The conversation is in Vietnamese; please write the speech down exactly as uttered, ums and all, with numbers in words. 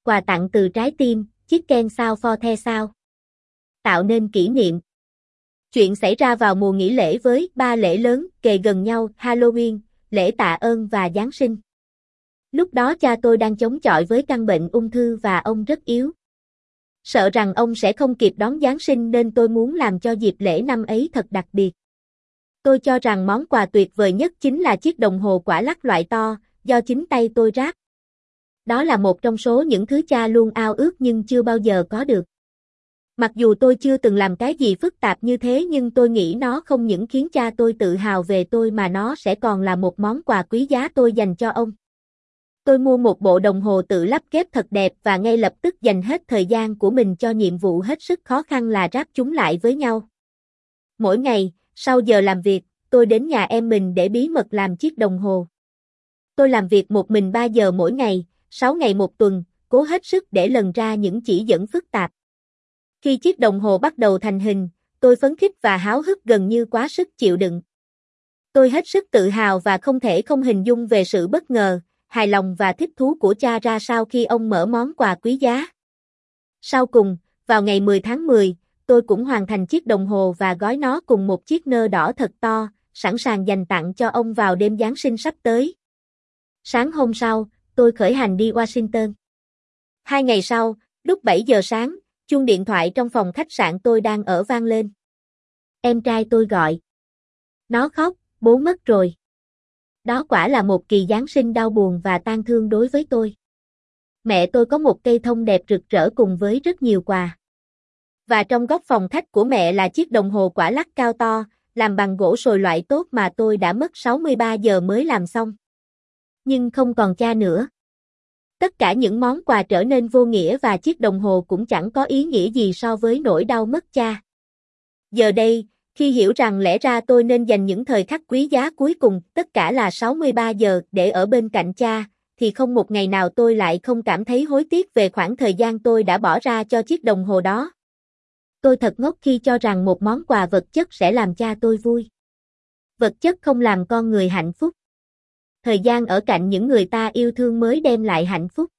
Quà tặng từ trái tim, chicken sao for the sao. Tạo nên kỷ niệm. Chuyện xảy ra vào mùa nghỉ lễ với ba lễ lớn kề gần nhau, Halloween, lễ tạ ơn và Giáng sinh. Lúc đó cha tôi đang chống chọi với căn bệnh ung thư và ông rất yếu. Sợ rằng ông sẽ không kịp đón Giáng sinh nên tôi muốn làm cho dịp lễ năm ấy thật đặc biệt. Tôi cho rằng món quà tuyệt vời nhất chính là chiếc đồng hồ quả lắc loại to, do chính tay tôi ráp. Đó là một trong số những thứ cha luôn ao ước nhưng chưa bao giờ có được. Mặc dù tôi chưa từng làm cái gì phức tạp như thế nhưng tôi nghĩ nó không những khiến cha tôi tự hào về tôi mà nó sẽ còn là một món quà quý giá tôi dành cho ông. Tôi mua một bộ đồng hồ tự lắp ghép thật đẹp và ngay lập tức dành hết thời gian của mình cho nhiệm vụ hết sức khó khăn là ráp chúng lại với nhau. Mỗi ngày, sau giờ làm việc, tôi đến nhà em mình để bí mật làm chiếc đồng hồ. Tôi làm việc một mình ba giờ mỗi ngày, sáu ngày một tuần, cố hết sức để lần ra những chỉ dẫn phức tạp. Khi chiếc đồng hồ bắt đầu thành hình, tôi phấn khích và háo hức gần như quá sức chịu đựng. Tôi hết sức tự hào và không thể không hình dung về sự bất ngờ, hài lòng và thích thú của cha ra sao khi ông mở món quà quý giá. Sau cùng, vào ngày mười tháng mười, tôi cũng hoàn thành chiếc đồng hồ và gói nó cùng một chiếc nơ đỏ thật to, sẵn sàng dành tặng cho ông vào đêm Giáng sinh sắp tới. Sáng hôm sau, tôi khởi hành đi Washington. Hai ngày sau, lúc bảy giờ sáng, chuông điện thoại trong phòng khách sạn tôi đang ở vang lên. Em trai tôi gọi. Nó khóc, bố mất rồi. Đó quả là một kỳ Giáng sinh đau buồn và tang thương đối với tôi. Mẹ tôi có một cây thông đẹp rực rỡ cùng với rất nhiều quà. Và trong góc phòng khách của mẹ là chiếc đồng hồ quả lắc cao to, làm bằng gỗ sồi loại tốt mà tôi đã mất sáu mươi ba giờ mới làm xong. Nhưng không còn cha nữa. Tất cả những món quà trở nên vô nghĩa và chiếc đồng hồ cũng chẳng có ý nghĩa gì so với nỗi đau mất cha. Giờ đây, khi hiểu rằng lẽ ra tôi nên dành những thời khắc quý giá cuối cùng, tất cả là sáu mươi ba giờ để ở bên cạnh cha, thì không một ngày nào tôi lại không cảm thấy hối tiếc về khoảng thời gian tôi đã bỏ ra cho chiếc đồng hồ đó. Tôi thật ngốc khi cho rằng một món quà vật chất sẽ làm cha tôi vui. Vật chất không làm con người hạnh phúc. Thời gian ở cạnh những người ta yêu thương mới đem lại hạnh phúc.